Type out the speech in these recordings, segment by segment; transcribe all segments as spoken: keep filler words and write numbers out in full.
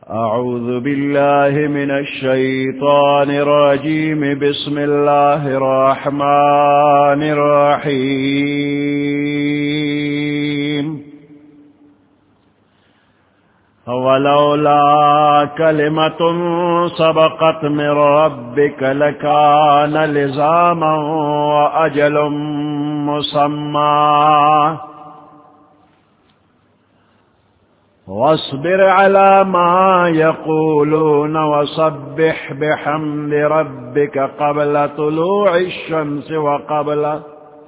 أعوذ بالله من الشيطان الرجيم بسم الله الرحمن الرحيم ولولا كلمة سبقت من ربك لكان لزاما وأجل مسمى واصبر على ما يقولون وسبح بحمد ربك قبل طلوع الشمس وقبل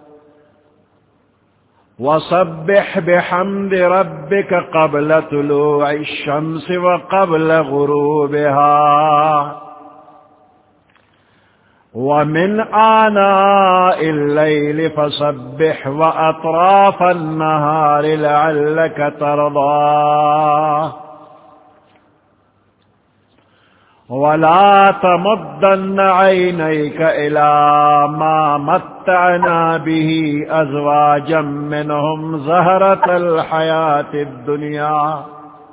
وسبح بحمد ربك قبل طلوع الشمس وقبل غروبها ومن آناء الليل فسبح وأطراف النهار لعلك ترضى ولا تمدن عينيك إلى ما متعنا به أزواجا منهم زهرة الحياة الدنيا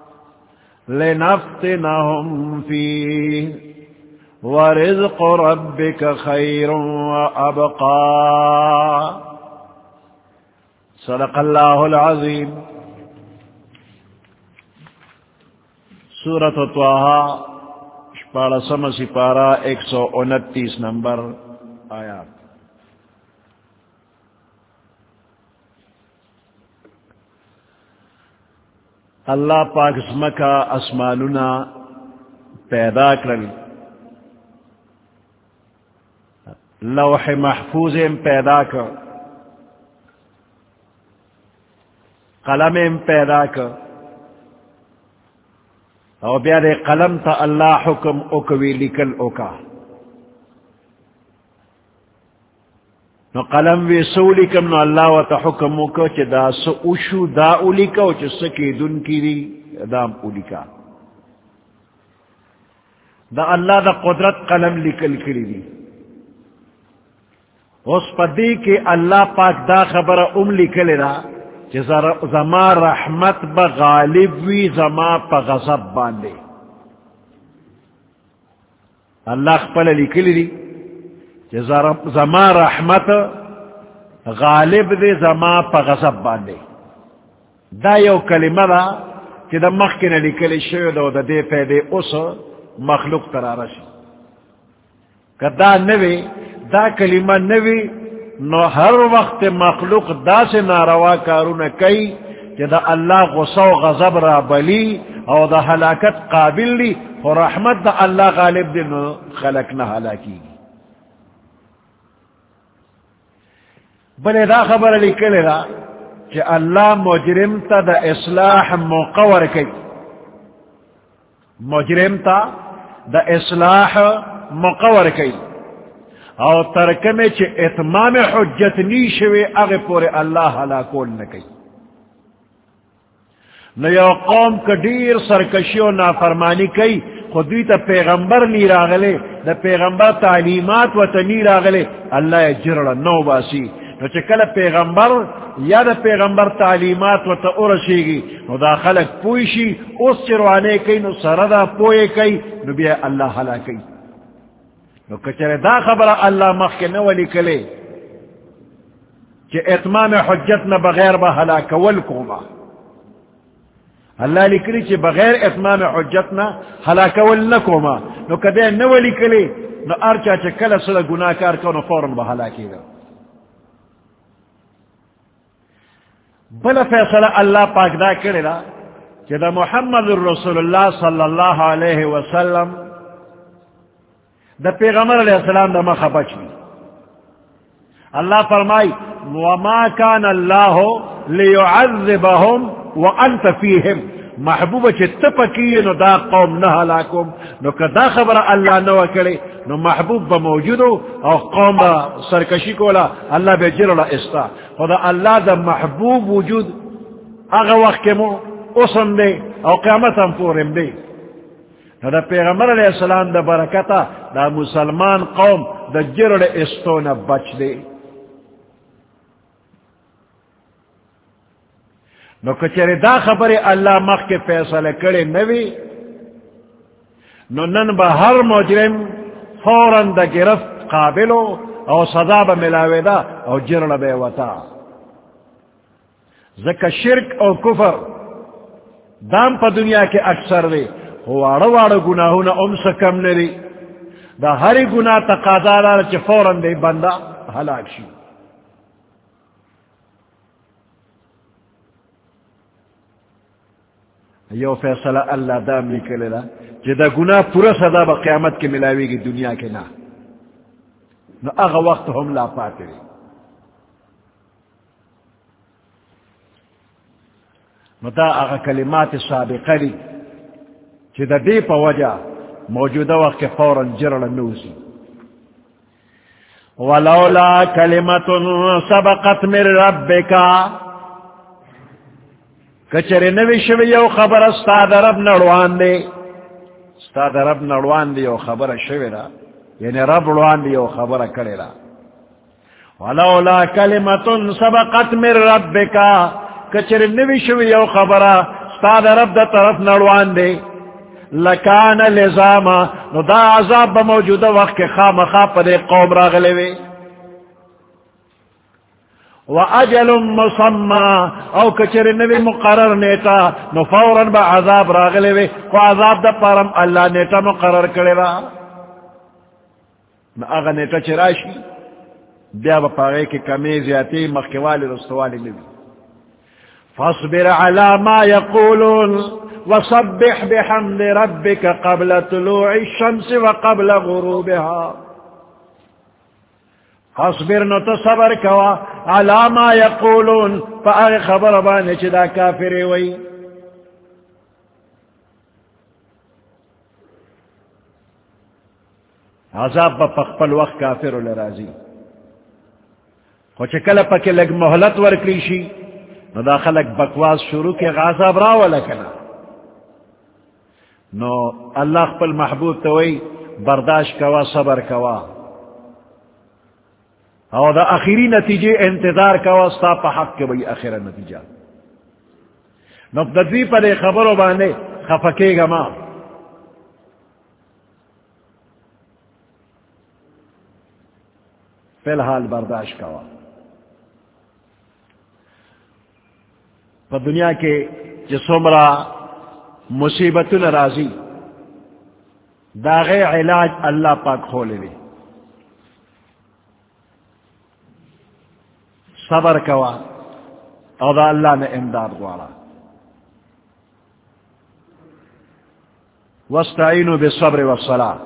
لنفتنهم فيه ورزق ربك خير وأبقى صدق الله العظيم. سورة طه پارا سم سپارہ ایک سو انتیس نمبر آیات. اللہ پاک اسمکا اسماننا پیدا کرل، لوح محفوظ پیدا کر، قلم پیدا کر، او بیا دے قلم تا اللہ حکم اکوی لکل اکا. نو قلم وی سو لکم نو اللہ و تا حکم اکا چی دا سو اشو دا اولکا و چی سکی دن کی دی دام اولکا. دا اللہ دا قدرت قلم لکل کری دی. اس پدی کہ اللہ پاک دا خبر ام لکل دا زما رحمت بغالب وی زما پا غضب باندے. اللہ خپل لکلی دی زما رحمت غالب دے زما پا غضب باندے. دا یو کلمہ دا چی دا مخکن لکلی شو دا دا دے پیدے اس مخلوق ترارشی. کہ دا نوی دا کلمہ نوی نو ہر وقت مخلوق دا سے ناروا کارون کئی کہ دا اللہ غصہ و غضب را بلی او دا ہلاکت قابل لی اور رحمت دا اللہ غالب دی نو خلق نہ ہلاکی گی. بلے دا خبر لکلے دا کہ اللہ مجرم تا دا اصلاح مقور کئی، مجرم تا دا اصلاح مقور کئی او ترکمے چے اتمام حجت نیشوے اغی پورے اللہ ہلاکول نکی. نو یو قوم کا دیر سرکشی و نافرمانی کئی خودوی تا پیغمبر نی راغلے، دا پیغمبر تعلیمات و تا نی راغلے، اللہ جرڑا نو باسی. نو چے کل پیغمبر یا دا پیغمبر تعلیمات و تا ارشیگی نو دا خلق پوشی اس چروانے کئی نو سردا پوئے کئی نو بیا اللہ ہلاکی. نو کچرے دا خبر اللہ مخ کے نو لکلے کہ اتمام حجت نہ بغیر با ہلاکول کوما. اللہ لکلی کہ بغیر اتمام حجت نہ ہلاکول نہ کوما. نو کدے نو لکلے نو ارچا چکل سلا گناہ کار کو نو فوراً با ہلاکی گا. بلا فیصلہ اللہ پاک دا کرے دا کہ دا محمد الرسول اللہ صلی اللہ علیہ وسلم دا پیغمبر علیہ السلام دا مخا بچنی. اللہ فرمائی وما کان اللہ لیعذبهم وانت فیہم، محبوب چی تپکی نو دا قوم نہ ہلاکم. نو کدا خبر اللہ نو کرے نو محبوب با موجودو او قوم با سرکشی کولا اللہ بے جرلا استا. خدا اللہ دا محبوب وجود اغا وقت کمو اسم دے او قیامت ہم پورم دے. دا پیغمبر علیہ السلام دا برکتا دا مسلمان قوم دا جرڑ استون بچ دے. نو کچھرے دا خبر اللہ مخ کے فیصلہ کرے نوی نو نن با ہر مجرم فوراً دا گرفت قابلو او سزا با ملاوے دا او جرل بے وطا. زکا شرک او کفر دام پا دنیا کے اکثر دے وارا وارا گناہونا ام سکم نری دا ہری گناہ تقاضا دار چی فوراً دے بندہ ہلاک شی. یو فیصلہ اللہ دام لکلے دا چی دا گناہ پورا صدا با قیامت کے ملاوی گی دنیا کے نا نو اغا وقت ہم لا پاتے دی. نو دا اغا کلمات سابقہ دی چی دا دی پا وجہ موجودہ وقت کے فوراً جرل نوزی. ولولا کلمت سبقت من ربکا کچری نوی شوی یو خبر استاد رب نڑوان دے استاد رب نڑوان دے یو خبر شوی را یعنی رب نڑوان دے یو خبر کرے را. ولولا کلمت سبقت من ربکا کچری نوی شوی یو خبر استاد رب دا طرف نڑوان دے لکان لزاما نو دا عذاب بموجودہ وقت کے خام خواب دے قوم راغلے وے. وَأَجَلٌ مُّسَمَّى او کچر نبی مقرر نیتا نو فوراً با عذاب راغلے وے و عذاب دا پارم اللہ نیتا مقرر کرے را. نا اگا نیتا چراشی بیا با پاگے کی کمی زیادی مخیوالی رستوالی نبی. فاصبر على ما يقولون وصبح بحمد ربك قبل طلوع الشمس وقبل غروبها. فاصبر نتصبر کوا على ما يقولون فاغ خبر بانے چدا کافری وی. عذاب با پخپل وقت کافر لرازی خوچ کل پک لگ محلت ورکلیشی نو دا خلق بکواس شروع کے غازاب راولا کنا نو اللہ خپل محبوب توئی برداشت کوا صبر کوا او دا آخری نتیجے انتظار کوا ستا پا حق کے بھئی آخر نتیجہ. نو بدوی پر خبرو بانے خفکے گا ما فی الحال برداشت کوا. پا دنیا کے جسمرا مصیبت ناراضی داغے علاج اللہ پاک کھولے دے. صبر کوا او دا اللہ نے امداد غوارا. واستعینوا بالصبر والصلاة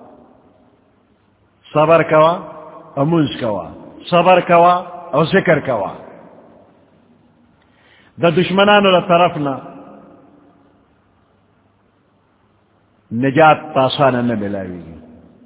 صبر کوا او منز کوا صبر کوا او ذکر کوا. دا دشمنانو دا طرفنا نجات پاسانا نہ ملاوی گی.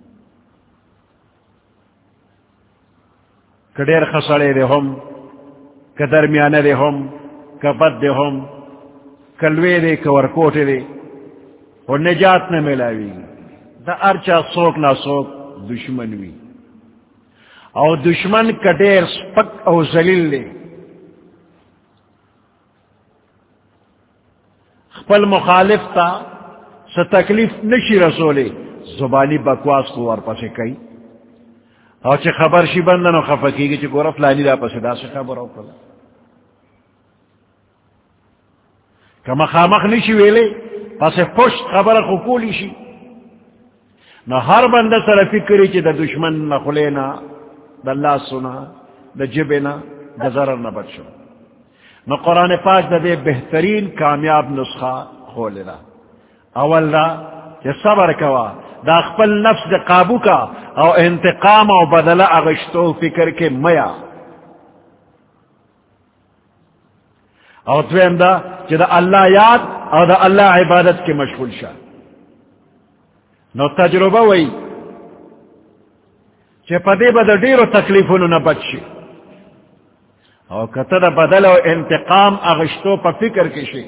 کڈیر خسڑے دے ہم کہ درمیانے دے ہم کہ بد دے ہم کلوے دے کہ ورکوٹے دے اور نجات نہ ملاوی گی. دا ارچا سوک نہ سوک دشمن وی او دشمن کڈیر سپک او ذلیل دے خپل مخالف تا س تکلیف نشی رسولے زبانی بکواس کو ور پسے کئی او چھ خبر شی بندن و خفقی گی چھ گورا فلانی دا پسے دا سے خبر او کلا کما خامخ نشی ویلے پسے پشت خبر خکولی شی. نہ ہر بندہ سر فکری چھ دا دشمن نہ خلینا دا اللہ سنا دا جبنا دا ضرر نہ بچو. نہ قرآن پاک دا دے بہترین کامیاب نسخہ کھولنا. اول دا کہ صبر کوا دا خپل نفس دا قابو کا او انتقام او بدلہ اغشتو فکر کے میا. او دویم دا کہ دا اللہ یاد او دا اللہ عبادت کے مشغول شا. نو تجربہ وئی کہ پدے بدا ڈیرو تکلیفونو نہ بچی او کتا دا بدل او انتقام اغشتو پا فکر کشی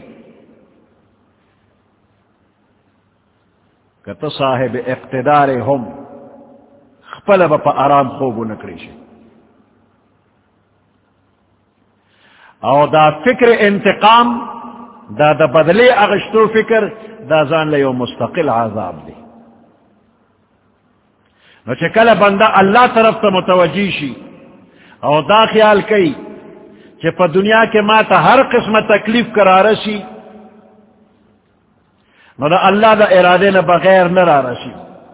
کتا صاحب اقتدار ہم خپل با پا آرام خوبو نکریشی. او دا فکر انتقام دا دا بدلے اغشتو فکر دا زان لیو مستقل عذاب دی. نو چکل بندہ اللہ طرف تا متوجی شی او دا خیال کئی کہ پا دنیا کے ما تا ہر قسم تکلیف کرا رسی نو دا اللہ دا ارادے نہ بغیر نہ را رسی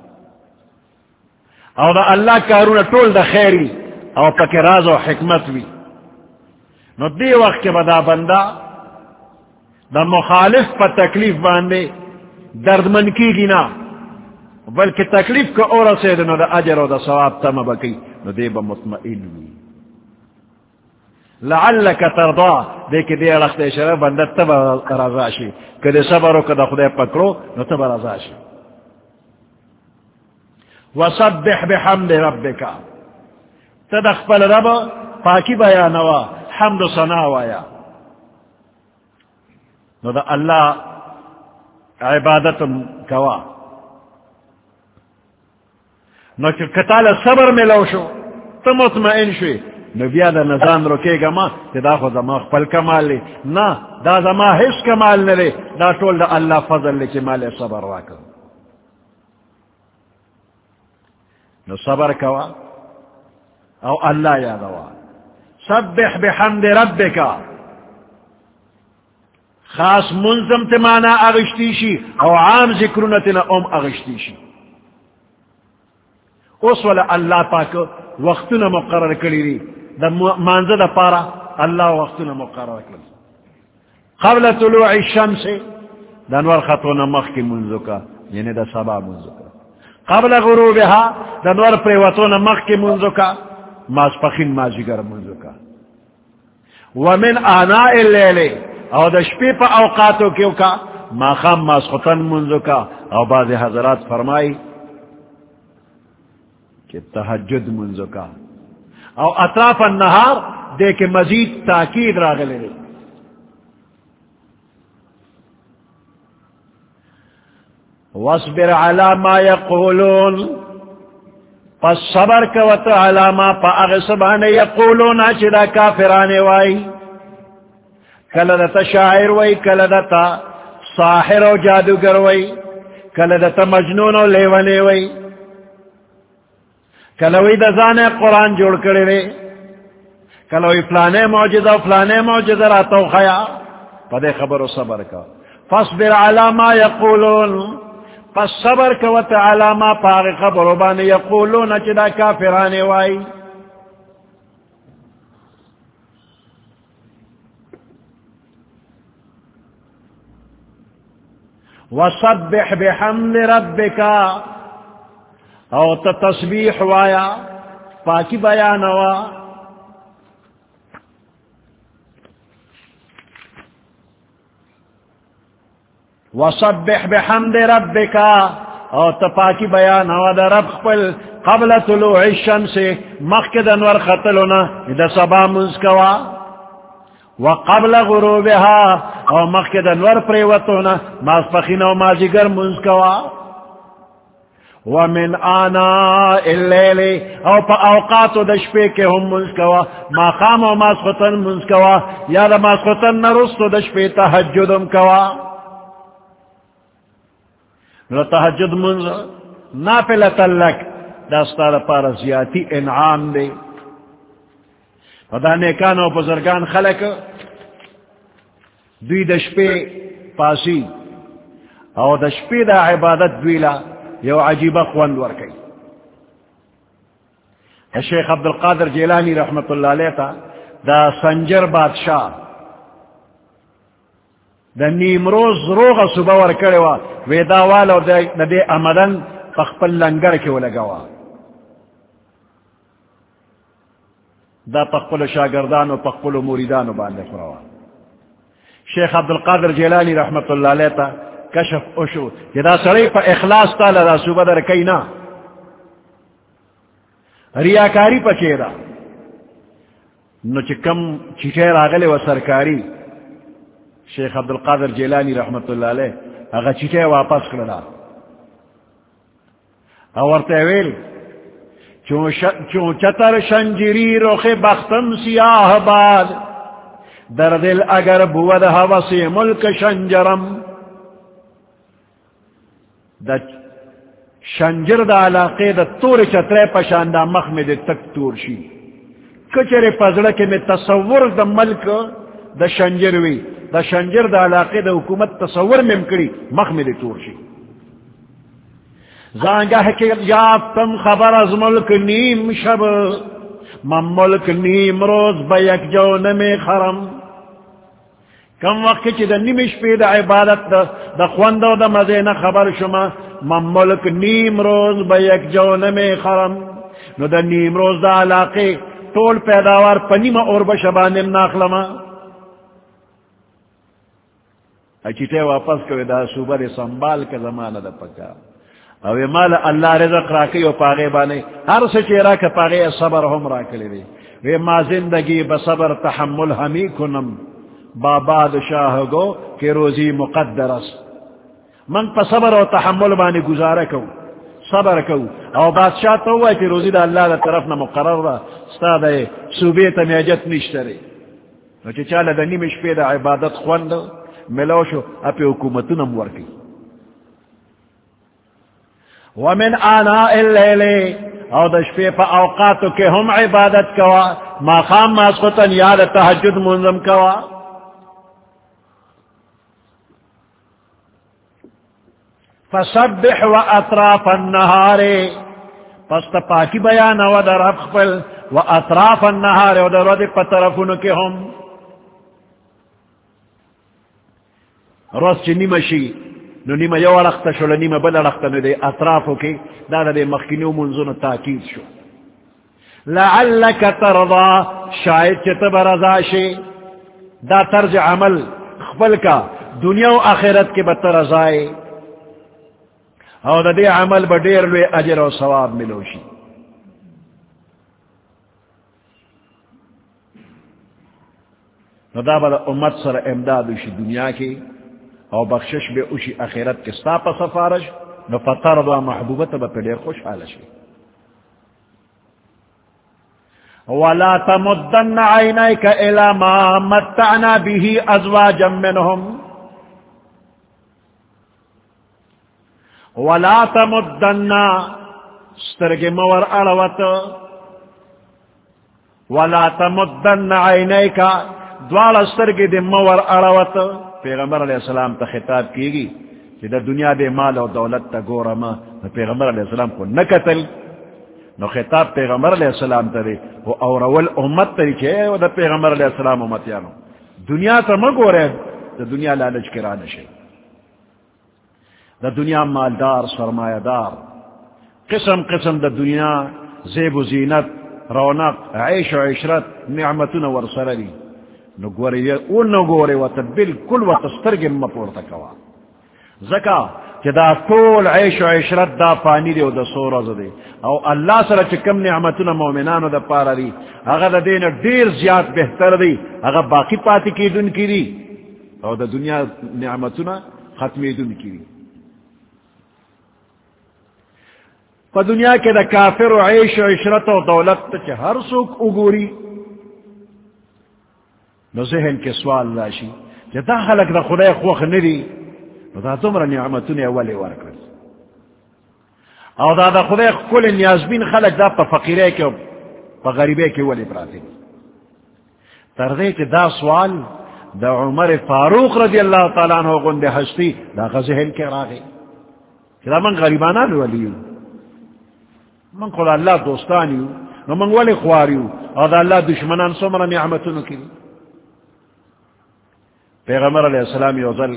او دا اللہ کارون طول دا خیری او پا کے راز و حکمت وی نو دی وقت کے بدا بندہ دا مخالف پا تکلیف باندے دردمن کی گنا بلکہ تکلیف کو اور سے نو دا اجر و دا ثواب تم بکی نو دے با مطمئن وی لعلک ترضا دیکھ دے رخت شرع بندہ تب رضا شی کدے صبرو کدے خدے پکڑو نو تب رضا شی وسبح بحمد ربک تدخل رب پاکی بیانوا حمد و ثنا وایا نو دا اللہ عبادت کوا نو کتال صبر میں لو شو تو مطمئن شوی نو بیا دا نظام روکے گا ما کہ دا خود ما خپل کمال لی نا دا دا ما حس کمال نلے دا طول دا اللہ فضل لی چی مال صبر راکو نو صبر کوا او اللہ یادوا سبح بحمد ربکا خاص منظم تمانا اغشتیشی او عام ذکرونتنا ام اغشتیشی اس والا اللہ پاک وقتنا مقرر کری دی دا مانزہ دا پارا اللہ وقتنا مقرر کری قبل طلوع الشمس دا نور خطونا مخ کی منزو کا یعنی دا سبا منزو کا قبل غروبها دا نور پریوتونا مخ کی منزو کا ماسپخین مازیگر منزو کا ومن آناء اللیل او دا شپی پا اوقاتو کیو کا ما خام ماسخطن منزو کا او بعض حضرات فرمائی کہ تہجد منزو کا او اطراف النہار دے کے مزید تاکید راغلے لے واصبر علی ما یقولون پس صبر کوت علی ما پا اغسبان یقولون چدا کافرانے وائی کلدتا شاعر وائی کلدتا ساحر و جادوگر وائی کلدتا مجنون و لیونے وائی کلوی دا زانے قرآن جوڑ کرے رے کلوی فلانے معجزہ و فلانے معجزہ راتو خیا پدے خبر و صبر کا فاصبر علی ما یقولون پس صبر کوت علی ما پاغ خبر و بانے یقولون چدا کافرانے وائی وسبح بحمد ربکا او تسبیح وایا پاکی بیانوا وسبح بحمد ربکا او تپاکی بیانوا دا رب خپل قبل طلوع الشمس مخد انور خطلنا دا سبا منزکوا وقبل غروبها او مخد انور پریوتونا ماسپخین و مازیگر منزکوا ومن آناء اللیل او پا اوقات دشپے کے ہم منزکوا ما خام و ماسخطن منزکوا یا دا ماسخطن نرست دشپے تحجدم کوا نو تحجد منز نافلتا لک داستا پارا زیادی انعام دے و دا نیکان و بزرگان خلق دوی دشپے پاسی او دشپے دا عبادت دویلا یو عجیبہ خوند ورکی شیخ عبدالقادر جیلانی رحمت اللہ علیہ تا دا سنجر بادشاہ دا نیمروز روغ صبح ورکڑے وا ویدا والا دا دے امدن پخپل لنگر کے ولگوا دا پخپل شاگردان و پخپل موریدان و باندے فروا شیخ عبدالقادر جیلانی رحمت اللہ علیہ تا کشف اشو کہ دا سڑی پا اخلاص تالا دا صوبہ در کئینا ریاکاری پا چیرا نو چکم چیٹیر آگلے و سرکاری شیخ عبدالقادر جیلانی رحمت اللہ علیہ اگا چیٹے واپس کرنا اور تیویل چون چتر شنجری روخ بختم سیاہ باد در دل اگر بود حوث ملک شنجرم دا شنجر دا علاقے دا تور چترے پشان دا مخ میں دے تک تور شی کچرے پزڑکے میں تصور دا ملک دا شنجر وی دا شنجر دا علاقے دا حکومت تصور میں مکڑی مخ میں دے تور شی زانگاہ کے یافتم خبر از ملک نیم شب من ملک نیم روز بیک جون میں خرم کم وقت چی دا نیمش پی دا عبادت دا, دا خوندو دا مزین خبر شما من ملک نیم روز بیک جون میں خرم نو دا نیم روز دا علاقے طول پیداوار پنیم اور بشبانیم ناخلما اچیتے واپس کوئی دا صوبر سنبال کا زمانہ دا پکا اوی مال اللہ رزق راکی و پاغے بانے ہر سچے راک پاغے صبر ہم راکلے دے وی ما زندگی بصبر تحمل ہمی کنم باباد شاہ گو کہ روزی مقدر اس من پا صبر و تحمل بانے گزارا کو صبر کو او بادشاہ تو ہوا کہ روزی دا اللہ دا طرف نا مقرر دا ستا دا صوبیت میجت نشترے نوچے چالا دا نیمش پی دا عبادت خوند ملوشو اپی حکومتو نمور کی ومن آناء اللیل او دا شپی پا اوقاتو کے ہم عبادت کوا ما خام ماسخطن یاد تحجد منظم کوا فسبح و اطراف النهار پس تا پاکی بیان و در افخفل و اطراف النهار و در ودی پترفونو کے ہم روز چی نیمشی نو نیمه یو لخت شو نیمه بل لخت نو دے اطرافو کی دادا دے مخینیو منزون تاکید شو لعلک ترضا شاید چی تب رضا شی دا طرز عمل خبل کا دنیا و آخرت کے بطر رضائے او دا دے عمل با دیر لوے اجر و ثواب ملوشی نو دا با دا امت سر امدادوشی دنیا کی او بخشش بے اوشی اخیرت کے ستا پا سفارش نو فترضا محبوبت با پدیر خوش حالشی ولا تمدن عینیک الى ما متعنا به ازواجا منهم ولا تمدن سترگ مور اڑوت ولا تمدن عینیک دوال سترگ دی مور اڑوت پیغمبر علیہ السلام تا خطاب کی گی کہ دا دنیا دے مال و دولت تا گورما پیغمبر علیہ السلام کو نکتل نو خطاب پیغمبر علیہ السلام تا دے وہ اورول امت تا چھے و دا پیغمبر علیہ السلام امتیانو دنیا تا مگورے دا دنیا لالچ کرا نشے دا دنیا مالدار سرمایہ دار قسم قسم دا دنیا زیب و زینت رونق عیش و عشرت نعمتون ورسرلی نو گوری او نو گوری وطا بالکل وطا سترگی مپورتا کوا زکا کہ دا طول عیش و عشرت دا پانی دے و دا سورز دے او اللہ سر چکم نعمتنا مومنانو دا پارا دی اگا دا دین دیر زیاد بہتر دی اگا باقی پاتی کی دن کی دی او دا دنیا نعمتنا ختمی دن کی دی پا دنیا کے دا کافر و عیش و عشرت و دولت تا چھ ہر سوک اگوری نو ذہن کے سوال راشی کہ دا خلق دا خدای خوخ ندی نو دا تمرا نعمتون اولی ورکر او دا دا خدای کل نیازبین خلق دا پا فقیرے کے پا غریبے کے ولی براتی تردے کہ دا سوال دا عمر فاروق رضی اللہ تعالیٰ عنہ گند ہستی دا ذہن کے راگے کہ دا من غریبانان ولیو من خدا اللہ دوستانیو نو من ولی خواریو او دا اللہ دشمنان سمرا نعمتون کی پیغمبر علیہ السلام یوزل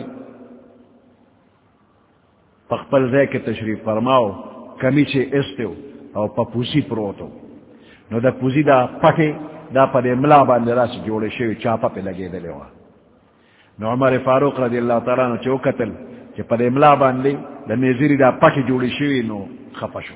پخپل دے کے تشریف فرماؤ کمی سے استو او پا پوسی پروتو نو دا پوزی دا پٹے دا پا دے ملا باندے را سے جوڑے شوی چاپا پہ لگے دلے ہوا نو عمر فاروق رضی اللہ تعالیٰ نو چو قتل کہ پا دے ملا باندے دا میزیری دا پٹے جوڑے شوی نو خپشو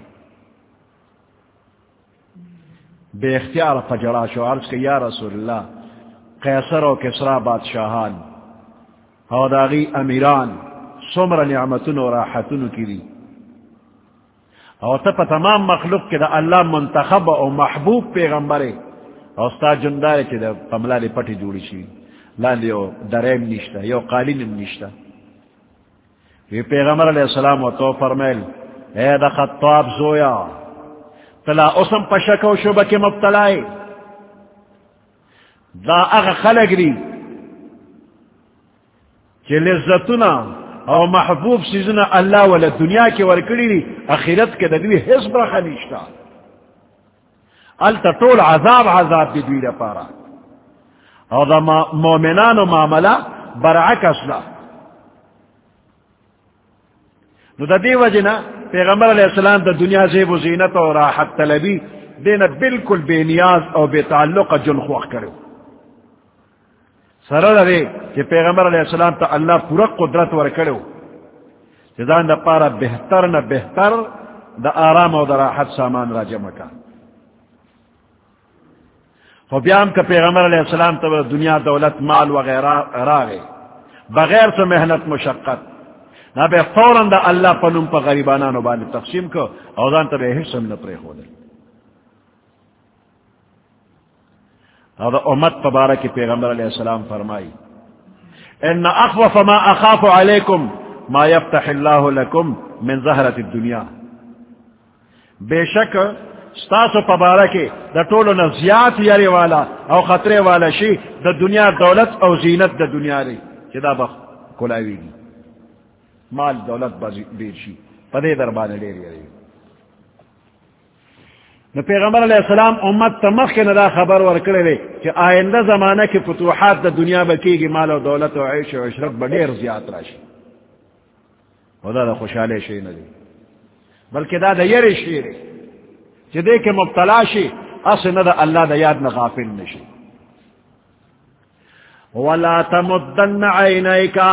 بے اختیار پجڑا شو عرض کہ یا رسول اللہ قیصر و کسرا بادشاہان او داغی امیران سمر نعمتن و راحتن کی دی او تا پا تمام مخلوق کے دا اللہ منتخب او محبوب پیغمبرے او ستا جندارے کے دا پملال پٹی جوڑی شی لاندی او درین نشتا یو قالین نشتا یہ پیغمبر علیہ السلام و تو فرمیل اے دا خطاب زویا تلا اسم پشک و شبہ کے مبتلائی دا اغا خلق دی کہ لذتنا او محبوب سیزنا اللہ والا دنیا کے ورکڑی دی اخیرت کے دنوی حزب رخا نیشتا التا طول عذاب عذاب دی دوی دا پارا او دا مومنان و معاملہ برعکس لا نو دا دی وجنا پیغمبر علیہ السلام دا دنیا زیب و زینت و راحت طلبی دینا بالکل بے نیاز او بے تعلق جن خوخ کرو سرر دے کہ پیغمبر علیہ السلام تا اللہ پورا قدرت ورکڑو جدان دا پارا بہتر نہ بہتر دا آرام و دا راحت سامان را جمع کا خو بیام کا پیغمبر علیہ السلام تا دنیا دولت مال وغیرہ راگے بغیر سے محنت مشقت نہ بے فوراً دا اللہ پنم پا غریبانانو بانی تقسیم کو اوزان تا بے حسن نپرے خودے اور امت پبارک پیغمبر علیہ السلام فرمائی ان اخوف ما اخاف علیکم ما یفتح اللہ لکم من زہرت الدنیا بے شک ستاسو پبارک دا طولو نزیات یاری والا او خطرے والا شی دا دنیا دولت او زینت دا دنیا ری چدا بخ کلاوی گی مال دولت بیر شی پدے دربانے لے رہی نو پیغمبر علیہ السلام امت تمخ کے ندا خبر ورکڑے لے کہ آئندہ زمانہ کی فتوحات دا دنیا بکی گی مال و دولت و عیش و عشرت بڑیر زیاد راشی خدا دا خوشحالے شئی ندی بلکہ دا دا یر شیر چی دے کے مبتلا شی اس ندا اللہ دا یاد نغافل نشی وَلَا تَمُدَّنَّ عَيْنَيْكَ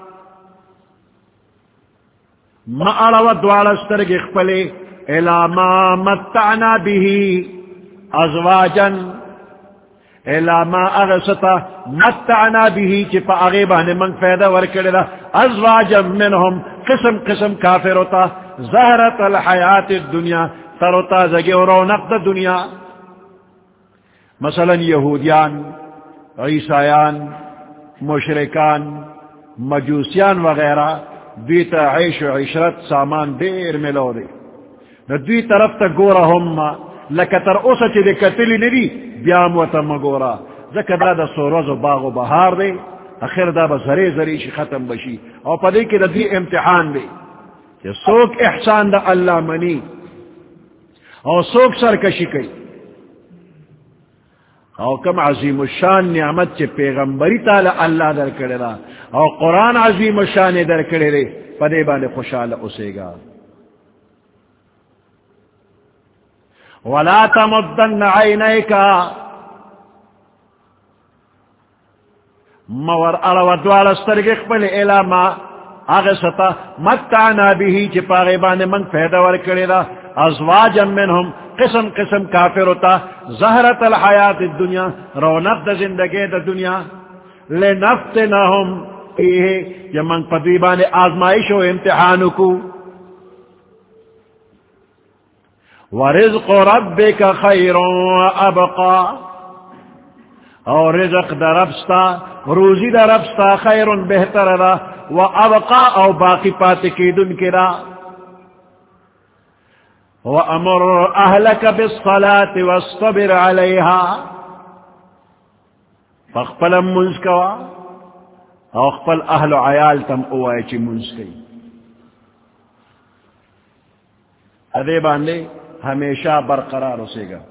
ما اڑوت دوارسترگ اخپلے الى ما متعنا به ازواجا الى ما اغسطا متعنا به چپا اغیبان من فیدہ ورکڑا ازواجا منهم قسم قسم کافر ہوتا زہرت الحیات الدنیا تروتا زگی و رونق دا دنیا مثلا یہودیان عیسائیان مشرکان مجوسیان وغیرہ دیتا عیش و عشرت سامان دیر ملو دے دوی طرف تا گورا ہم لکتر اوسا چی دے کتلی ندی بیام و تا مگورا زکر دا دا سوروز و باغ و بہار دے اخیر دا با زرے زرے شی ختم بشی او پا دے کی دا دی امتحان دے کہ سوک احسان دا اللہ منی او سوک سرکشی کئی او کم عظیم الشان نعمت چی پیغمبری تالا اللہ در کرے دا او قرآن عظیم الشان در کرے دے پا دے بانے خوشحال اسے گا وَلَا تَمُدَّنَّ عَيْنَيْكَ مور اڑو دوارسترگ اخبر الى ما اغسطا متعنا به چپا غیبان من فیدہ ورکڑی دا ازواجا منهم قسم قسم کافر ہوتا زہرت الحیات الدنیا رونق دا زندگی دا دنیا لنفتنہم فیہ یا من پدیبان آزمائش و امتحانو کو ورزق ربک خیر ابقا اور رزق دا ربستا روزی دا ربستا خیر بہتر دا و ابقا او باقی پاتے کی دن کی دا وَأَمُرْ أَهْلَكَ بِالصَّلَاةِ وَاصْطَبِرْ عَلَيْهَا فَاقْبَلَ مُنْسْكَوَا او اقبل اہل و عیال تم اوائے چی منسکی ادے باندے ہمیشہ برقرار اسے گا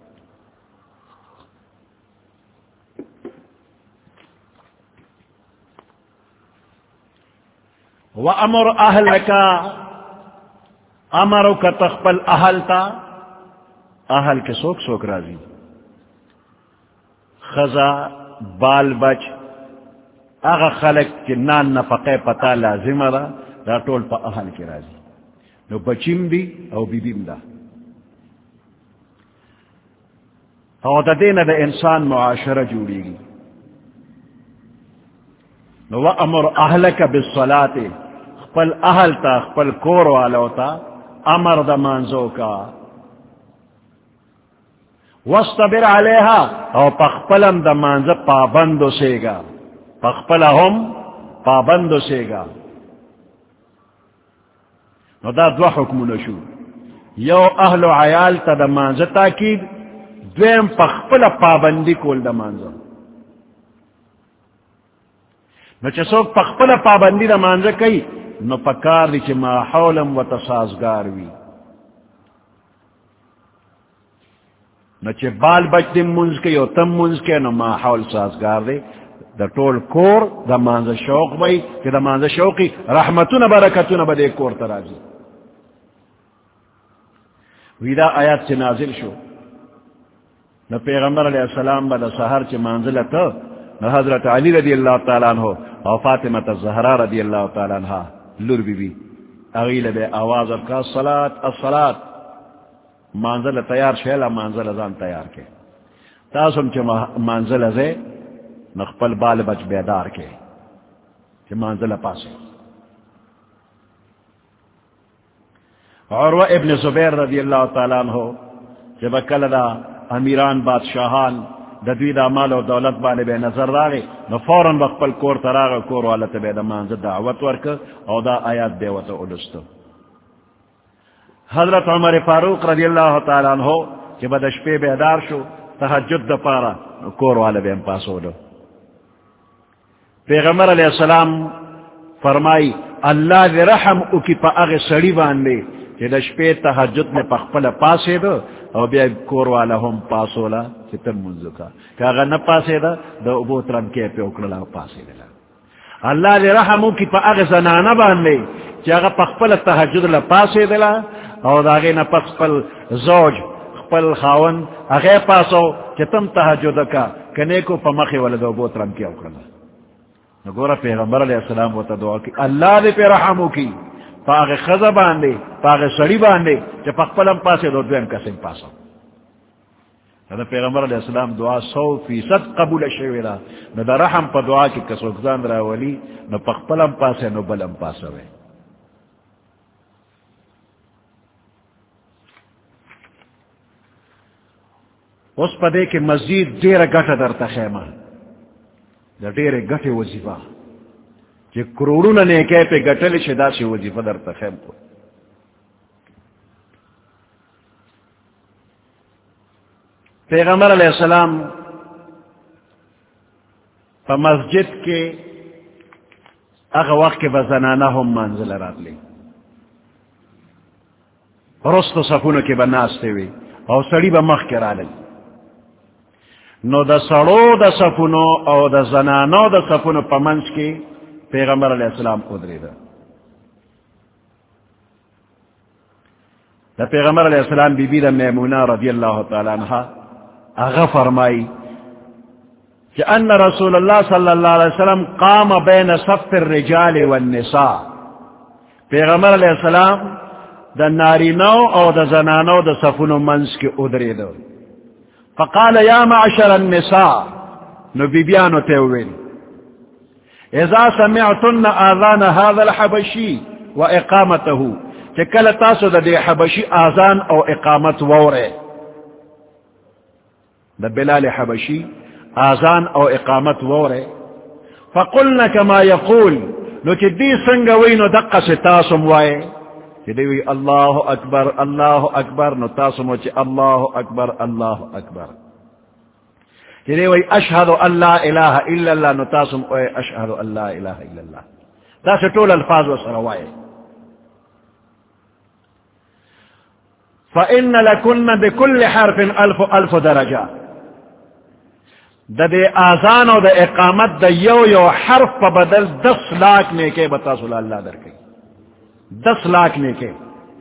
وَأَمُرْ أَهْلَكَ امرو کا تخپل اہل تا اہل کے سوک سوک راضی خزا بال بچ اغا خلق کے نان نفقے پتا لازم را دا طول پا اہل کے راضی نو بچیم دی او بی بیم دا او دا دین دا انسان معاشرہ جوڑی گی نو وَأَمُرْ أَهْلَكَ بِالصَّلَاةِ خپل اہل تا خپل کور والا تا امر دا مانزو کا وَاسْتَبِرْ عَلَيْهَا او پخپلم دا مانزو پابندو سے گا پخپلہم پابندو سے گا نو دا دو حکم نشو یو اہل و عیال تا دا مانزا تاکید دویم پخپل پابندی کول دا مانزا نو چه سوک پخپل پابندی دا مانزا کئی نو پکار دی چه ماحولم و تسازگار وی نو چه بال بچ دی منز کئی او تم منز کئی نو ماحول سازگار دی دا طول کور دا مانزا شوق بای کہ دا مانزا شوقی رحمتون برکتون با دے کور ترازی ویدہ آیات سے نازل شو نہ پیغمبر علیہ السلام با دا سحر چے منزلتا نہ حضرت علی رضی اللہ تعالیٰ عنہ اور فاطمہ الزہرا رضی اللہ تعالیٰ عنہ لور بی بی اغیل بے آواز ابکا الصلاة الصلاة منزل تیار شیلا منزل ازان تیار کے تاسم چے منزل ازے نخپل بال بچ بیدار کے چے منزل پاسے عروہ ابن زبیر رضی اللہ تعالیٰ عنہ جب کلدا امیران بادشاہان دوی دا مال و دولت بانے بے نظر دارے نو فوراً بخپل کور تراغ کور والت بے دا مانز دعوت ورک او دا آیات دیوت علستو حضرت عمر فاروق رضی اللہ تعالیٰ عنہ جب دشپے بیدار شو تحجد دا پارا نو کور والے بے پاسو دو پیغمبر علیہ السلام فرمائی اللہ دے رحم اکی پا اغی سڑی باندے کہ دشپے تحجد میں پخپل پاسے دو او بیا کور والا ہم پاسولا کہ تم منزو کا کہ اگر نہ پاسے دا دا ابو ترم کے پہ اکڑلا پاسے دا اللہ دے رحمو کی پا اغی زنانا باندے کہ اگر پخپل تحجد لا پاسے دلا او دا اغی نا پخپل زوج خپل خاون اغی پاسو کہ تم تحجد کا کنے کو پا مخی والا دا ابو ترم کے اکڑلا نگورا پیغمبر علیہ السلام و تا دعا کی اللہ دے پہ رحمو کی پاغ خزا باندے پاغ سڑی باندے چا پخپلم پاسے دو دویم کسیم پاسا دا پیغمبر علیہ السلام دعا سو فیصد قبول شویلا نو دا رحم پا دعا کی کسوکزان را ولی نو پخپلم پاسے نو بلم پاسا وے اس پا دے کہ مزید دیر گٹا در تخیمہ دا دیر گٹے وزیفہ کہ کروڑوں نے نیکے پہ گٹل شدا سے وظیفہ در تخیم کو پیغمبر علیہ السلام پا مسجد کے اگا وقت کے بزنانہ ہم منزل رات لے رست و صفونو کے بناستے ہوئے اور سڑی با مخ کرا لے نو دا سڑو دا صفونو او دا زنانو دا صفونو پا منز کے پیغمبر علیہ السلام ادری دا دا پیغمبر علیہ السلام بی بی دا میمونہ رضی اللہ تعالیٰ عنہ اغا فرمائی کہ ان رسول اللہ صلی اللہ علیہ وسلم قام بین صف الرجال والنساء پیغمبر علیہ السلام دا نارینو او دا زنانو دا صفونو منز کی ادری دا فقال یا معشر النساء نو بی بیانو تیوین اذا سمعتن آذان هذا الحبشی و اقامته کہ کل تاسو دا دے حبشی آذان او اقامت وورے دا بلال حبشی آذان او اقامت وورے فقلنا کما یقول لو چی دی سنگوی نو دقا سے تاسم وائے چی دیوی اللہ اکبر اللہ اکبر نو تاسم وچی اللہ اکبر اللہ اکبر چی دیوی اشہدو اللہ الہ الا اللہ نو تاسم وائے اشہدو اللہ الہ الا اللہ دا سے طول الفاظ و سروائے فإن لكن بكل حرف ألف ألف درجة دا دے آزان و دا اقامت دا یو یو حرف پا بدل دس لاکھ میں کے بتا صلی اللہ در کے دس لاکھ میں کے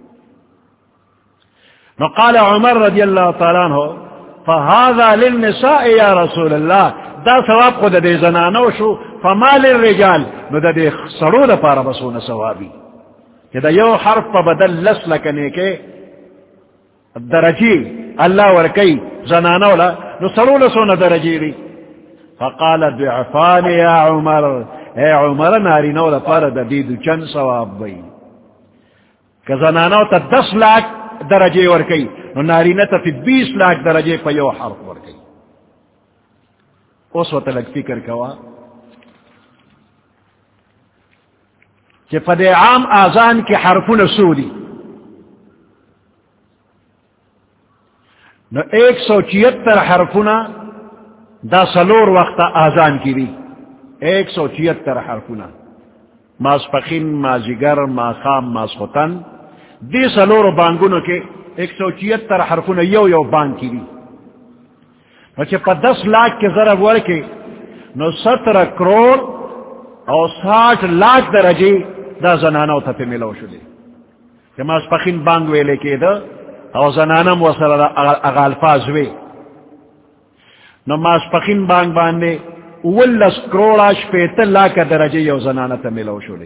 وقال عمر رضی اللہ تعالیٰ عنہ فهذا للنساء یا رسول اللہ دا ثواب خود دے زنانو شو فما للرجال نو دا دے سرو دا پارا بسون ثوابی کہ دا یو حرف پا بدل لس لکنے کے درجی اللہ ورکی زنانو لا نو سرو لسون درجی ری فقال ضعفان یا عمر اے عمر نارینو لا پارا دا دیدو چند ثواب بئی کہ زنانو تا دس لاکھ درجے ورکی نو نارینہ تا فی بیس لاکھ درجے پا یو حرف ورکی اس وقت لگ فکر کوا کہ پدے عام آزان کی حرفن سودی نو ایک سو چیتر حرفنا دا سلور وقت آزان کی دی ایک سو چیتر حرفنا ماسپخین مازیگر ماخام ماسختن دی سلور بانگونو کے ایک سو چیتر حرفنا یو یو بانگ کی دی نو چھ پا دس لاکھ کے ضرب ورکے نو سترہ کروڑ اور ساٹھ لاکھ درجے دا زنانو تا پہ ملو شدے کہ ماسپخین بانگ ویلے کے دا او زنانم وصل اغالفاز وے نو ماسپخین بانگ باندے اولس کروڑا شپیت لاکھ درجے یو زنانتا ملو شدے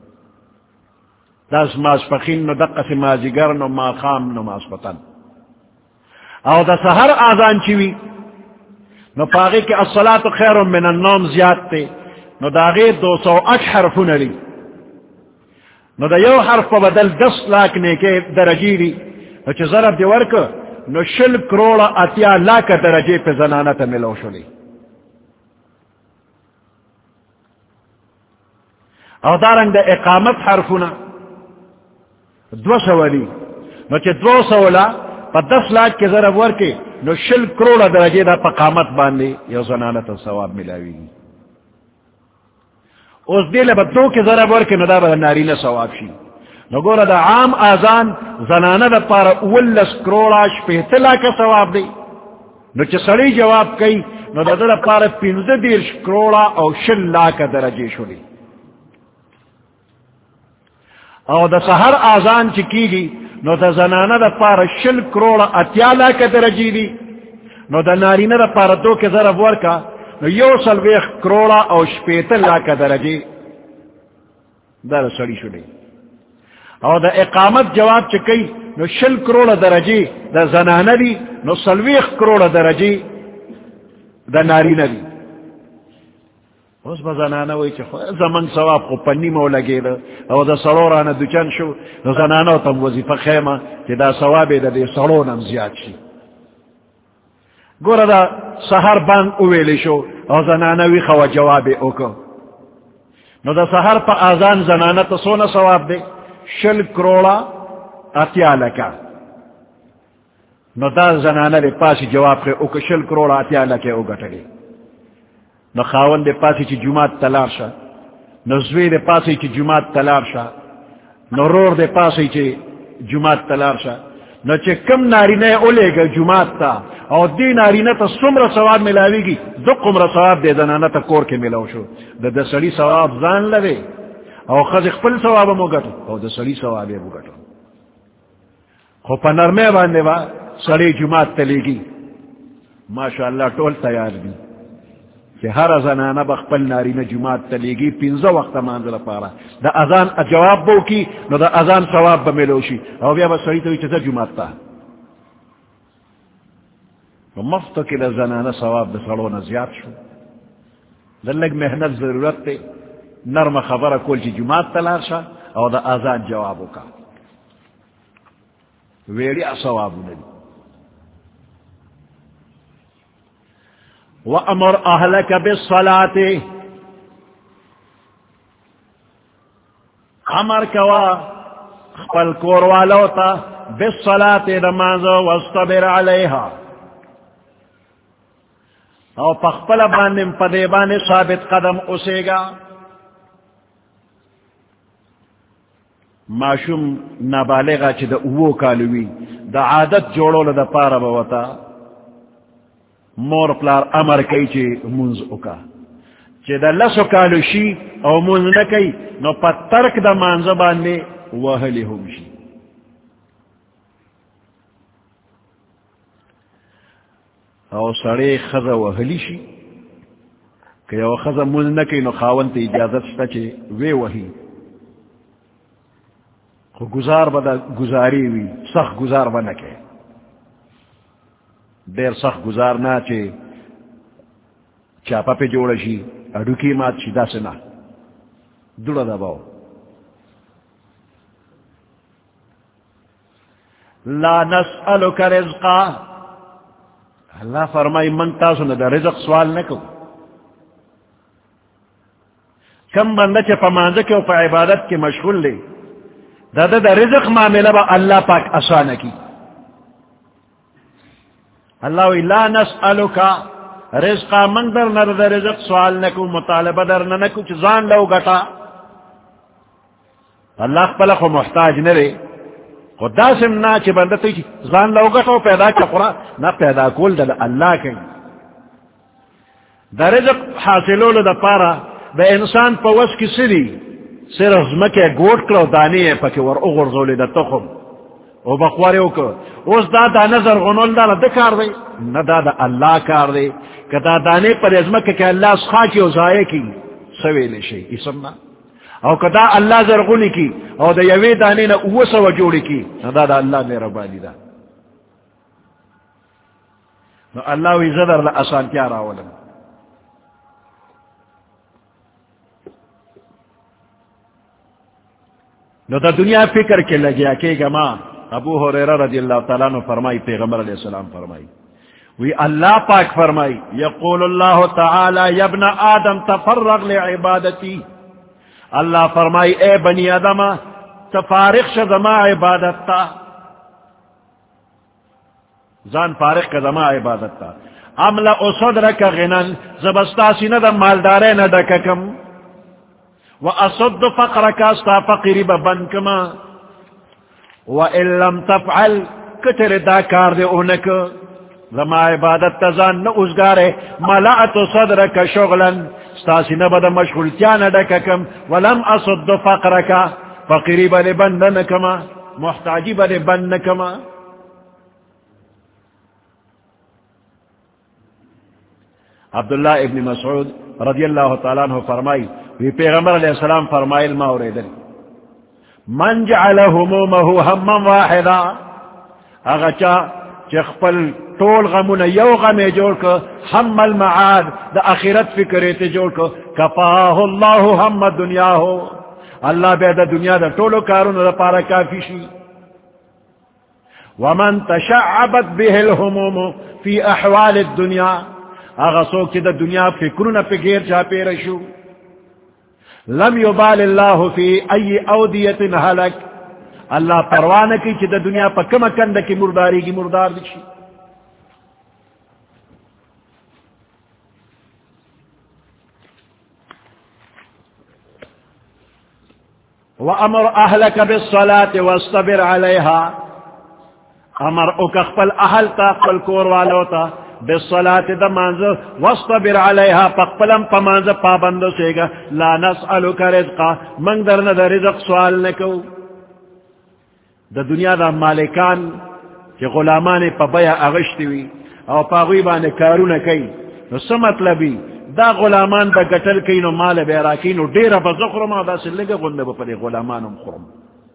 داس ماسپخین نو دقس مازیگر نو ماخام نو ماسپتن او دا سہر آزان چیوی نو پاگے کے الصلاة خیر من النوم زیاد تے نو داغے دو سو اٹھ حرفون لی نو دا یو حرف پا بدل دس لاکھ نے کے درجی لی نو چھ ضرب دی ورک نو شل کروڑا اتیا لاکھ درجے پہ زنانتا ملو شلی او دارنگ دا اقامت حرفونا دو سو لی نو چھ دو سو لا پا دس لاکھ کے ضرب ورکے نو شل کروڑا درجے دا پا قامت باندے یو زنانتا ثواب ملاوی گی اس دیل با دو کے ضرب ورکے نو دا با نارین ثواب شی نو گورا دا عام آزان زنانہ دا پارا اولس کروڑا شپیتلا کا ثواب دی نو چھ سڑی جواب کئی نو دا دا پارا پینز دیرش کروڑا او شل لاکھ درجے شلی او دا سہر آزان چکی گی نو دا زنانہ دا پارا شل کروڑا اتیا لاکھ درجی دی نو دا نارینہ دا پارا دو کے ضرب ورکا نو یو سلویخ کروڑا او شپیتل لاکھ درجے دا سڑی شلی او دا اقامت جواب چکی نو شل کروڑ درجی دا زنانہ دی نو سلویخ کروڑ درجی دا نارینہ دی اس با زنانہ وی چی زمن ثواب خو پنی مو لگی دا او دا سرورانا دوچن شو دا زنانہ تم وظیفہ خیمہ چی دا ثواب دا دی سرونم زیاد شی گورا دا سہر بانگ اویلی شو او زنانہ وی خوا جواب اوکو نو دا سہر پا آزان زنانہ تا سونا ثواب دے شل کروڑا اتیا لکا نو دا زنانہ دے پاسی جواب کے اوکا شل کروڑا اتیا لکے او گٹلے نو خاون دے پاسی چی جماعت تلار شا نو زوی دے پاسی چی جماعت تلار شا نو رور دے پاسی چی جماعت تلار شا نو چی کم نارینے اولے گا جماعت تا او دی نارینے تا سمر ثواب ملاوی گی دو قمر ثواب دے زنانہ تا کور کے ملاو شو دا دا سڑی ثواب زان لگے او خز خپل ثواب مو گٹو او دا سڑی ثواب مو گٹو خو پا نرمے باندے با سڑی جماعت تلے گی ماشاءاللہ ٹول تیار دی کہ ہر زنانہ بخپل نارینہ جماعت تلے گی پینزا وقت مانزل پارا دا اذان جواب بو کی نو دا اذان ثواب با ملوشی او بیا با سڑی توی چیزا جماعت تا مفتو کی دا زنانہ ثواب دا سڑونا زیاد شو دلگ محنت ضرورت تے نرم خبر کول چی جماعت تلار شا او دا آزان جوابو کا ویڑی اصوابو ندی وَأَمُرْ أَهْلَكَ بِالصَّلَاةِ امر کوا خپل کور والو تا بالصلاة نمازو واستبر علیہا او پخپل باندم پدے بانے ثابت قدم اسے گا معشوم نابالغا چی دا اوو کالوی دا عادت جوڑو لدا پارا بوتا مور پلار امر کئی چی منز اکا چی دا لسو کالو شی او منز نکی نو پا ترک دا منزبان میں وحلی ہم شی او سڑے خز وحلی شی کہ او خز منز نکی نو خاون تا اجازت شتا چی وی وحی خو گزار بدا گزاری وی سخ گزار با نکے دیر سخ گزار نا چے چاپا پہ جوڑا شی اڈوکی مات شی دا سنا دوڑا دا باو لا نسألک رزقا اللہ فرمائی من تاسو دا رزق سوال نکو کم بندہ چے پا مانزہ کے و پا عبادت کے مشغول لے دا دا دا رزق معاملہ با اللہ پاک آسان کی. اللہ وی لا نسألوکا رزقا من در ند دا رزق سوال نکو مطالبہ در نکو چزان لو گتا. اللہ خپلق و محتاج نرے خدا سمنا چی بندہ تی زان لو گتا پیدا کا قرآن نا پیدا کول دا اللہ کئی. دا رزق حاصلولو دا پارا دا انسان پا وس کی سری صرف زمکے گوٹ کرو دانی ہے پاکی ور اغرزولی دا تخم او بخواری اوکو اوز دا دا نظر غنول دا دا کار دے نا دا دا اللہ کار دے کہ دا دانے پر ازمکے کہ اللہ سخا کی او زائے کی سویلے شئی اسمنا او کہ دا اللہ زرغنی کی او دا یوی دانے نا او سو جوڑی کی نا دا دا اللہ میرا بانی دا نو اللہ وی زدر دا آسان کیا راولن. نو دا دنیا فکر کے لگیا کہ گما ابو ہریرہ رضی اللہ تعالیٰ عنہ فرمائی پیغمبر علیہ السلام فرمائی وی اللہ پاک فرمائی یقول اللہ تعالی یا ابن آدم تفرغ لعبادتی. اللہ فرمائی اے بنی آدم تفارغ شدما عبادت تا زان فارغ کدما عبادت تا عمل اصدرک غنن زبستا سینہ مالدارے نہ ڈککم وَأَصُدُّ فَقْرَكَ اسْتَا فَقِرِ بَبَنْ كَمَا وَإِن لَمْ تَفْعَلْ کتر دا کار دے اونک لما عبادت تزان نہ ازگارے ملأت صدرک شغلا ستاسی نبدا مشغولتیان ڈککم ولم اصد فقرک فقری بلے بندنکما محتاجی بلے بندنکما. عبداللہ ابن مسعود رضی اللہ تعالیٰ عنہ فرمائی وی پیغمبر علیہ السلام فرمائل ما اوریدن من جعل همومه ہما واحدا اغچا چخپل طول غمون یو غم جوڑ کا ہم المعاد دا اخرت فکریت جوڑ کا کفاہ اللہ ہم دنیا ہو اللہ بے دا دنیا دا طولو کارون دا پارا کافی شی. ومن تشعبت به الهموم فی احوال الدنیا اغسو کی دا دنیا فکرون پہ گیر چا پہ رشو لم یبال اللہ فی ای اودیت حلق اللہ پروانہ کی چی دا دنیا پا کم کند کی مرداری کی مردار دشی. وَأَمَرْ أَهْلَكَ بِالصَّلَاةِ وَاسْتَبِرْ عَلَيْهَا امر اکخپل اہل تا قل کور والو تا بالصلاة دا مانزو واصطبر علیہا پقپلم پا مانزو پابندو سیگا لا نسألوک رزقا منگ درنا دا رزق سوال نکو. دا دنیا دا مالکان کہ غلامان پا بیا اغشتوی او پا غیبان کارون کئی نو سمطلبی دا غلامان دا گٹل کئی نو مال بیراکی نو دیر با زخرم دا سلگا غنده با پا دی غلامانم خرم.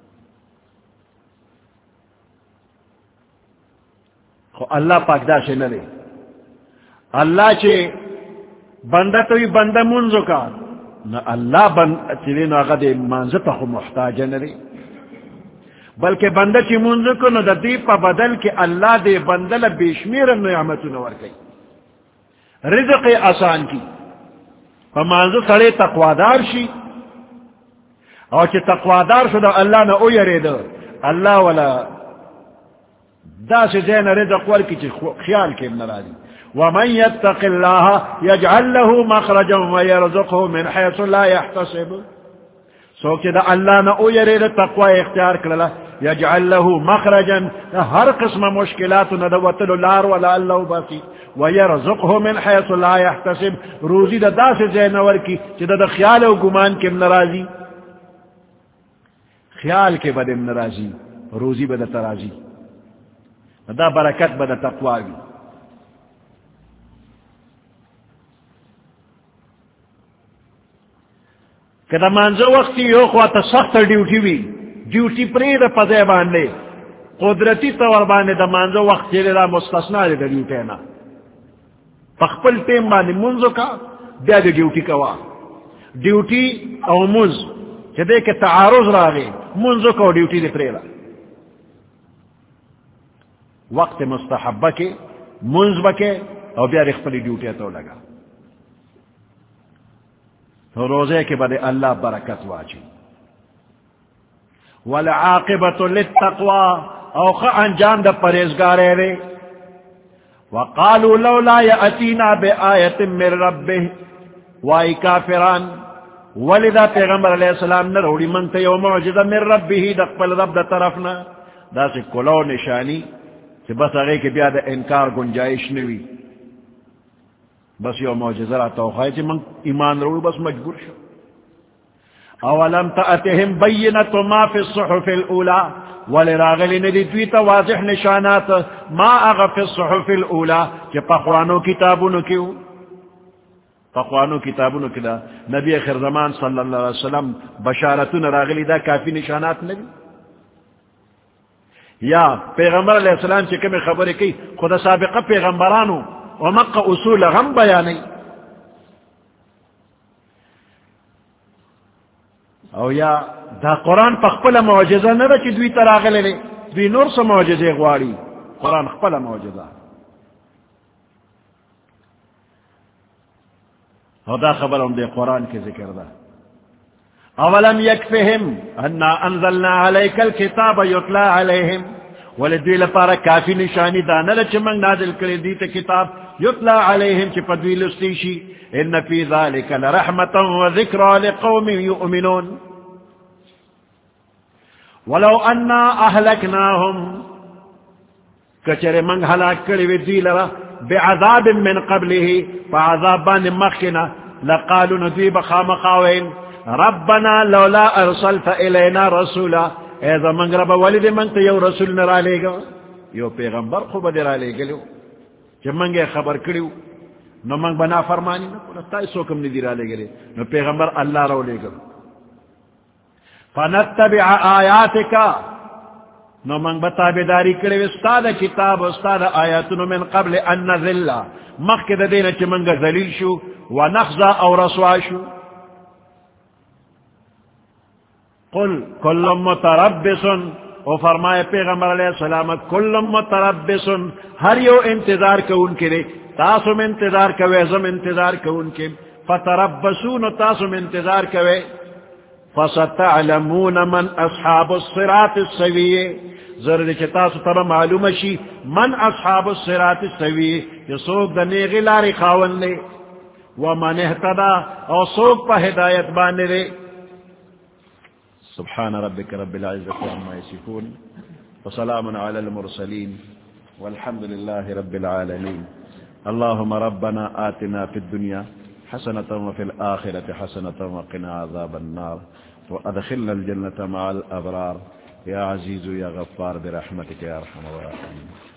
خو اللہ پاک دا سے نلے اللہ چے بندہ توی بندہ منزو کا نہ اللہ بند چلے نو اگا دے منزتا خو محتاج نلے بلکہ بندہ چی منزو کو نو دا دی پا بدل کے اللہ دے بندہ لبیشمیر نعمتو نور کئی رزق آسان کی پا منزو سڑے تقوادار شی اور چی تقوادار شو دا اللہ نا او یرے دا اللہ والا دا سے زین رزق ور کی چی خیال کے نرازی. ومن يتق الله يجعل له مخرجا ويرزقه من حيث لا يحتسب سو کہ دا اللہ نہ او یرے تقوی اختیار کرلا يجعل له مخرجا ہر قسم مشکلات نہ دوتل لار ولا اللہ باقی ويرزقه من حيث لا يحتسب روزی دا دا سے زین ور کی چی دا, دا خیال و گمان کے ناراضی خیال کے بد ناراضی روزی بد ترازی دا برکت بد تقوی بھی. کہ دا منزو وقتی یو خواتا سخت ڈیوٹی بھی ڈیوٹی پری دا پدے باندے قدرتی طور باندے دا منزو وقتی دا مستثنا دے دا ڈیوٹینا پخپل ٹیم باندے منزو کا بیا دا ڈیوٹی کوا ڈیوٹی او منز کہ دے کہ تعارض را گئے منزو کا ڈیوٹی دے پری دا وقت مستحبہ کے منز بکے او بیا رخپلی ڈیوٹی تو لگا. تو روزے کے بدے اللہ برکت واچی. والعاقبۃ للتقوی او خ انجام دا پرہیزگارے رے. وقالوا لولا یاتینا بآیۃ من ربہ وائی کافران ولدا پیغمبر علیہ السلام نے روڑی منگتے یو معجزہ من ربہ دا قبل رب دا طرفنا دا سے کلو نشانی کہ بس اگے کے بیا دا انکار گنجائش نوی بس یو معجزہ راتا ہو خواہی چی من ایمان روڑی بس مجبور شو. اولم تأتهم بینت ما فی الصحف الاولا ولراغلی ندی دویتا واضح نشانات ما اغا فی الصحف الاولا کہ پخوانو کتابونو کیوں پخوانو کتابونو کدا نبی اخر زمان صلی اللہ علیہ وسلم بشارتون راغلی دا کافی نشانات نبی یا پیغمبر علیہ السلام چی کمی خبری کی خدا سابقہ پیغمبرانو ومقا اصول غم بیانی او یا دا قرآن پا خپل معجزہ ندا چی دوی تراغلے لے دوی نور سا معجزے غواری قرآن خپل معجزہ او دا خبر ہم دے قرآن کے ذکر دا. اولم یکفہم انا انزلنا علیک الکتاب یتلا علیہم ولدوی لپارا کافی نشانی دانا لچ منگ نازل کرے دیتا کتاب یتلا علیہم چی پدوی لستیشی ان فی ذالک لرحمتا و ذکرا لقوم یؤمنون. ولو انا اہلکناہم کچر منگ ہلاک کرے وی لرا بعذاب من قبله فعذابان مخنا لقالوا ندوی بخام قاوین ربنا لولا ارسلت الینا رسولا ایزا منگ رب ولد منگ تو یو رسول نرا لے گا یو پیغمبر خوب در لے گلو جب منگے خبر کریو نو منگ بنا فرمانی نکو تای سوکم ندی را لے گلے نو پیغمبر اللہ رو لے گلو فنتبع آیاتکا نو منگ بتابداری کرے استاد کتاب استاد آیاتنو من قبل ان نذل مخد دینا چی منگ ذلیل شو ونخزا او رسوا شو. قل کل متربس او فرمائے پیغمبر علیہ السلام کل متربس ہر یو انتظار کو ان کے تاسم انتظار کوے زم انتظار کو ان کے فتربسون تاسم انتظار کوے فستعلمون من اصحاب الصراط السویے ضرور چتاس تب معلوم شی من اصحاب الصراط السویے کہ سوک دنے غلار خاون لے ومن اہتدا او سوک پا ہدایت بانے لے. سبحان ربك رب العزة عما يصفون وسلام على المرسلين والحمد لله رب العالمين. اللهم ربنا آتنا في الدنيا حسنة وفي الآخرة حسنة وقنا عذاب النار وأدخلنا الجنة مع الأبرار يا عزيز يا غفار برحمتك يا أرحم الراحمين.